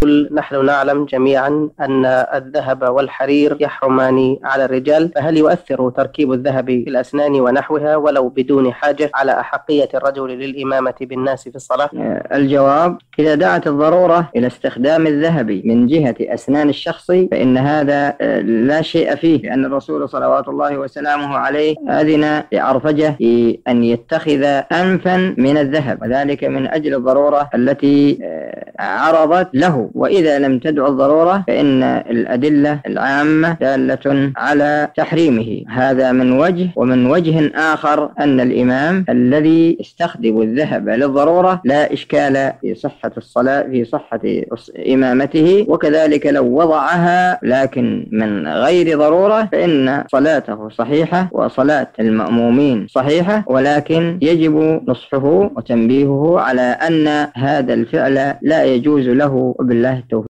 نحن نعلم جميعا أن الذهب والحرير يحرمان على الرجال، فهل يؤثر تركيب الذهب في الأسنان ونحوها ولو بدون حاجة على أحقية الرجل للإمامة بالناس في الصلاة؟ الجواب: إذا دعت الضرورة إلى استخدام الذهب من جهة أسنان الشخص فإن هذا لا شيء فيه، لأن الرسول صلوات الله وسلامه عليه أذن لعرفجة في أن يتخذ أنفا من الذهب، وذلك من أجل الضرورة التي عرضت له. وإذا لم تدع الضرورة فإن الأدلة العامة دالة على تحريمه. هذا من وجه. ومن وجه آخر أن الإمام الذي يستخدم الذهب للضرورة لا إشكال في صحة الصلاة، في صحة إمامته، وكذلك لو وضعها لكن من غير ضرورة فإن صلاته صحيحة وصلاة المأمومين صحيحة، ولكن يجب نصحه وتنبيهه على أن هذا الفعل لا يجوز له، وبالله التوفيق.